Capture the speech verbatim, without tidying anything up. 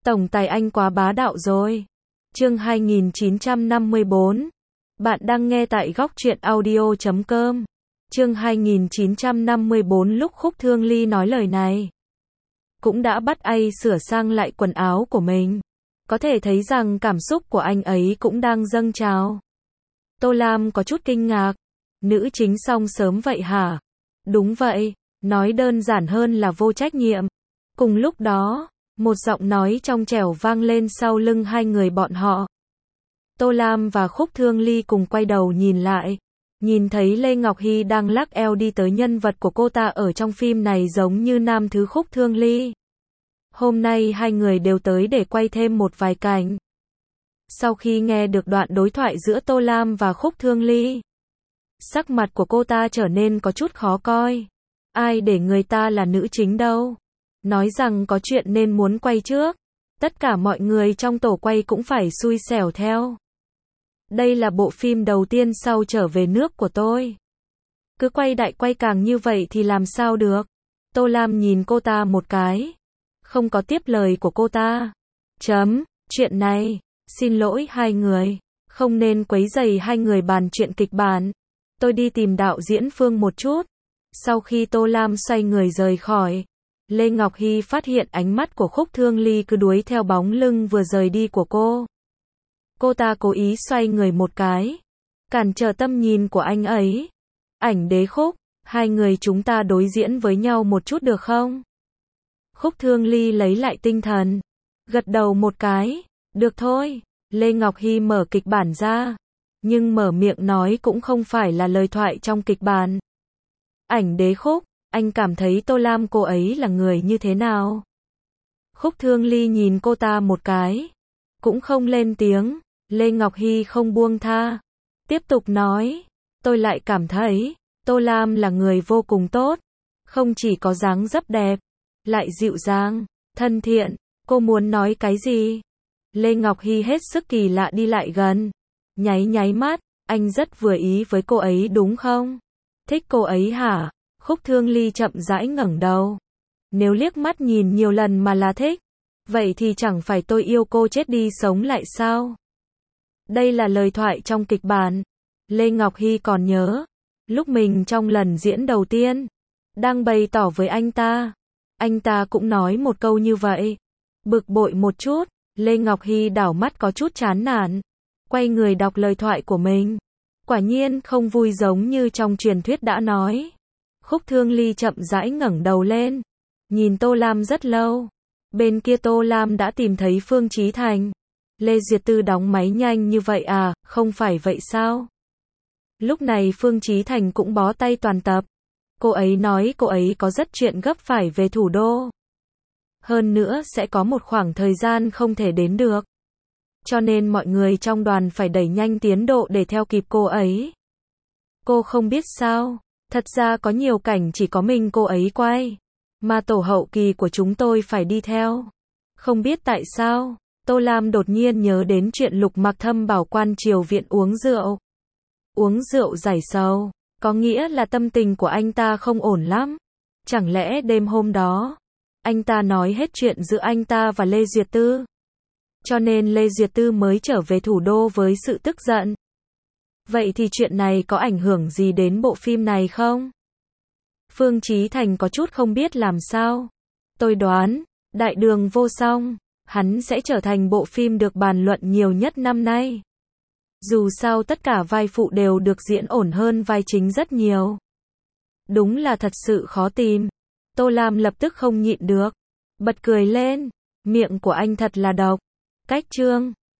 Tổng tài anh quá bá đạo rồi. Chương hai nghìn chín trăm năm mươi bốn. Bạn đang nghe tại góc truyện audio chấm com. Chương hai nghìn chín trăm năm mươi bốn. Lúc Khúc Thương Ly nói lời này, cũng đã bắt anh sửa sang lại quần áo của mình. Có thể thấy rằng cảm xúc của anh ấy cũng đang dâng trào. Tô Lam có chút kinh ngạc. Nữ chính xong sớm vậy hả? Đúng vậy, nói đơn giản hơn là vô trách nhiệm. Cùng lúc đó, một giọng nói trong trẻo vang lên sau lưng hai người bọn họ. Tô Lam và Khúc Thương Ly cùng quay đầu nhìn lại. Nhìn thấy Lê Ngọc Hy đang lắc eo đi tới. Nhân vật của cô ta ở trong phim này giống như nam thứ Khúc Thương Ly. Hôm nay hai người đều tới để quay thêm một vài cảnh. Sau khi nghe được đoạn đối thoại giữa Tô Lam và Khúc Thương Ly, sắc mặt của cô ta trở nên có chút khó coi. Ai để người ta là nữ chính đâu? Nói rằng có chuyện nên muốn quay trước. Tất cả mọi người trong tổ quay cũng phải xui xẻo theo. Đây là bộ phim đầu tiên sau trở về nước của tôi. Cứ quay đại quay càng như vậy thì làm sao được? Tô Lam nhìn cô ta một cái, không có tiếp lời của cô ta. Chấm, chuyện này, xin lỗi hai người, không nên quấy rầy hai người bàn chuyện kịch bản. Tôi đi tìm đạo diễn Phương một chút. Sau khi Tô Lam xoay người rời khỏi, Lê Ngọc Hy phát hiện ánh mắt của Khúc Thương Ly cứ đuổi theo bóng lưng vừa rời đi của cô. Cô ta cố ý xoay người một cái, cản trở tầm nhìn của anh ấy. Ảnh Đế Khúc, hai người chúng ta đối diễn với nhau một chút được không? Khúc Thương Ly lấy lại tinh thần, gật đầu một cái, được thôi. Lê Ngọc Hy mở kịch bản ra, nhưng mở miệng nói cũng không phải là lời thoại trong kịch bản. Ảnh Đế Khúc, anh cảm thấy Tô Lam cô ấy là người như thế nào? Khúc Thương Ly nhìn cô ta một cái, cũng không lên tiếng. Lê Ngọc Hy không buông tha, tiếp tục nói, tôi lại cảm thấy Tô Lam là người vô cùng tốt, không chỉ có dáng dấp đẹp, lại dịu dàng, thân thiện. Cô muốn nói cái gì? Lê Ngọc Hy hết sức kỳ lạ đi lại gần, nháy nháy mắt, anh rất vừa ý với cô ấy đúng không? Thích cô ấy hả? Khúc Thương Ly chậm rãi ngẩng đầu. Nếu liếc mắt nhìn nhiều lần mà là thích, vậy thì chẳng phải tôi yêu cô chết đi sống lại sao? Đây là lời thoại trong kịch bản. Lê Ngọc Hy còn nhớ, lúc mình trong lần diễn đầu tiên, đang bày tỏ với anh ta, anh ta cũng nói một câu như vậy. Bực bội một chút, Lê Ngọc Hy đảo mắt có chút chán nản, quay người đọc lời thoại của mình. Quả nhiên không vui giống như trong truyền thuyết đã nói. Khúc Thương Ly chậm rãi ngẩng đầu lên, nhìn Tô Lam rất lâu. Bên kia Tô Lam đã tìm thấy Phương Chí Thành. Lê Duyệt Tư đóng máy nhanh như vậy à, không phải vậy sao? Lúc này Phương Chí Thành cũng bó tay toàn tập. Cô ấy nói cô ấy có rất chuyện gấp phải về thủ đô. Hơn nữa sẽ có một khoảng thời gian không thể đến được. Cho nên mọi người trong đoàn phải đẩy nhanh tiến độ để theo kịp cô ấy. Cô không biết sao, thật ra có nhiều cảnh chỉ có mình cô ấy quay, mà tổ hậu kỳ của chúng tôi phải đi theo. Không biết tại sao, Tô Lam đột nhiên nhớ đến chuyện Lục Mặc Thâm bảo quan triều viện uống rượu. Uống rượu giải sầu, có nghĩa là tâm tình của anh ta không ổn lắm. Chẳng lẽ đêm hôm đó, anh ta nói hết chuyện giữa anh ta và Lê Duyệt Tư, cho nên Lê Duyệt Tư mới trở về thủ đô với sự tức giận. Vậy thì chuyện này có ảnh hưởng gì đến bộ phim này không? Phương Chí Thành có chút không biết làm sao. Tôi đoán, Đại Đường Vô Song, hắn sẽ trở thành bộ phim được bàn luận nhiều nhất năm nay. Dù sao tất cả vai phụ đều được diễn ổn hơn vai chính rất nhiều. Đúng là thật sự khó tìm. Tô Lam lập tức không nhịn được, bật cười lên. Miệng của anh thật là độc. Cách chương